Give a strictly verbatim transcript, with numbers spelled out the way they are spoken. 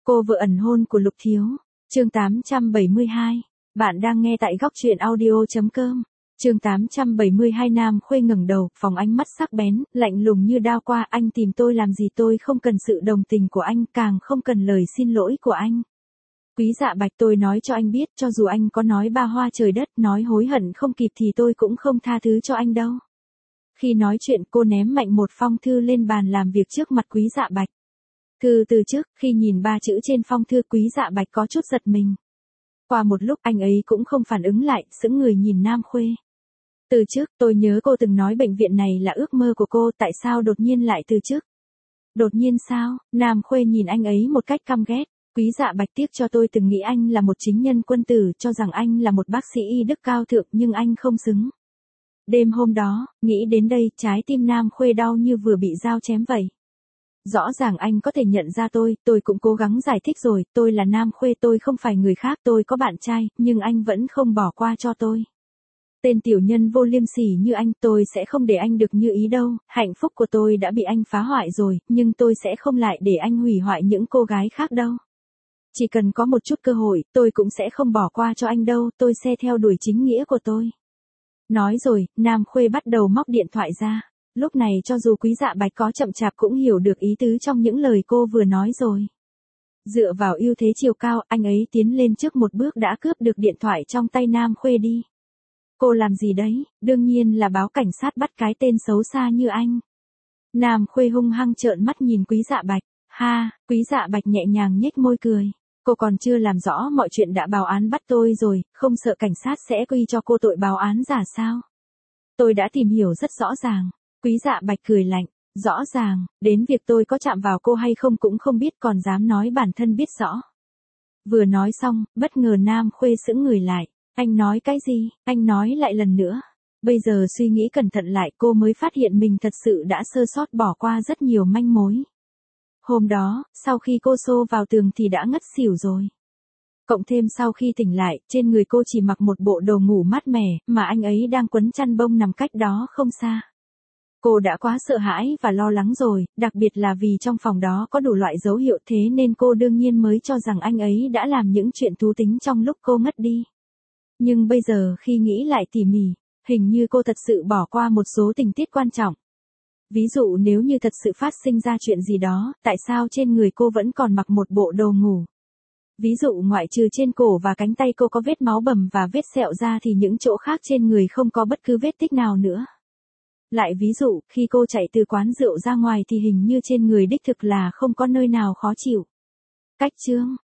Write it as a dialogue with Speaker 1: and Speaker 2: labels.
Speaker 1: Cô vợ ẩn hôn của Lục Thiếu. Chương tám trăm bảy mươi hai. Bạn đang nghe tại góc truyện audio chấm com. Chương tám trăm bảy mươi hai. Nam Khuê ngẩng đầu, phóng ánh mắt sắc bén, lạnh lùng như đao qua. Anh tìm tôi làm gì? Tôi không cần sự đồng tình của anh, càng không cần lời xin lỗi của anh. Quý Dạ Bạch, tôi nói cho anh biết, cho dù anh có nói ba hoa trời đất, nói hối hận không kịp thì tôi cũng không tha thứ cho anh đâu. Khi nói chuyện, cô ném mạnh một phong thư lên bàn làm việc trước mặt Quý Dạ Bạch. Thư từ chức. Khi nhìn ba chữ trên phong thư, Quý Dạ Bạch có chút giật mình. Qua một lúc anh ấy cũng không phản ứng lại, sững người nhìn Nam Khuê. Từ chức, tôi nhớ cô từng nói bệnh viện này là ước mơ của cô, tại sao đột nhiên lại từ chức? Đột nhiên sao? Nam Khuê nhìn anh ấy một cách căm ghét. Quý Dạ Bạch, tiếc cho tôi từng nghĩ anh là một chính nhân quân tử, cho rằng anh là một bác sĩ y đức cao thượng, nhưng anh không xứng. Đêm hôm đó, nghĩ đến đây, trái tim Nam Khuê đau như vừa bị dao chém vậy. Rõ ràng anh có thể nhận ra tôi, tôi cũng cố gắng giải thích rồi, tôi là Nam Khuê, tôi không phải người khác, tôi có bạn trai, nhưng anh vẫn không bỏ qua cho tôi. Tên tiểu nhân vô liêm sỉ như anh, tôi sẽ không để anh được như ý đâu, hạnh phúc của tôi đã bị anh phá hoại rồi, nhưng tôi sẽ không lại để anh hủy hoại những cô gái khác đâu. Chỉ cần có một chút cơ hội, tôi cũng sẽ không bỏ qua cho anh đâu, tôi sẽ theo đuổi chính nghĩa của tôi. Nói rồi, Nam Khuê bắt đầu móc điện thoại ra. Lúc này cho dù Quý Dạ Bạch có chậm chạp cũng hiểu được ý tứ trong những lời cô vừa nói rồi. Dựa vào ưu thế chiều cao, anh ấy tiến lên trước một bước đã cướp được điện thoại trong tay Nam Khuê đi. Cô làm gì đấy? Đương nhiên là báo cảnh sát bắt cái tên xấu xa như anh. Nam Khuê hung hăng trợn mắt nhìn Quý Dạ Bạch. Ha, Quý Dạ Bạch nhẹ nhàng nhếch môi cười. Cô còn chưa làm rõ mọi chuyện đã báo án bắt tôi rồi, không sợ cảnh sát sẽ quy cho cô tội báo án giả sao? Tôi đã tìm hiểu rất rõ ràng. Quý Dạ Bạch cười lạnh. Rõ ràng, đến việc tôi có chạm vào cô hay không cũng không biết, còn dám nói bản thân biết rõ. Vừa nói xong, bất ngờ Nam Khuê sững người lại. Anh nói cái gì? Anh nói lại lần nữa. Bây giờ suy nghĩ cẩn thận lại, cô mới phát hiện mình thật sự đã sơ sót bỏ qua rất nhiều manh mối. Hôm đó, sau khi cô xô vào tường thì đã ngất xỉu rồi. Cộng thêm sau khi tỉnh lại, trên người cô chỉ mặc một bộ đồ ngủ mát mẻ, mà anh ấy đang quấn chăn bông nằm cách đó không xa. Cô đã quá sợ hãi và lo lắng rồi, đặc biệt là vì trong phòng đó có đủ loại dấu hiệu, thế nên cô đương nhiên mới cho rằng anh ấy đã làm những chuyện thú tính trong lúc cô ngất đi. Nhưng bây giờ khi nghĩ lại tỉ mỉ, hình như cô thật sự bỏ qua một số tình tiết quan trọng. Ví dụ nếu như thật sự phát sinh ra chuyện gì đó, tại sao trên người cô vẫn còn mặc một bộ đồ ngủ? Ví dụ ngoại trừ trên cổ và cánh tay cô có vết máu bầm và vết sẹo ra thì những chỗ khác trên người không có bất cứ vết tích nào nữa. Lại ví dụ, khi cô chạy từ quán rượu ra ngoài thì hình như trên người đích thực là không có nơi nào khó chịu. Cách chương,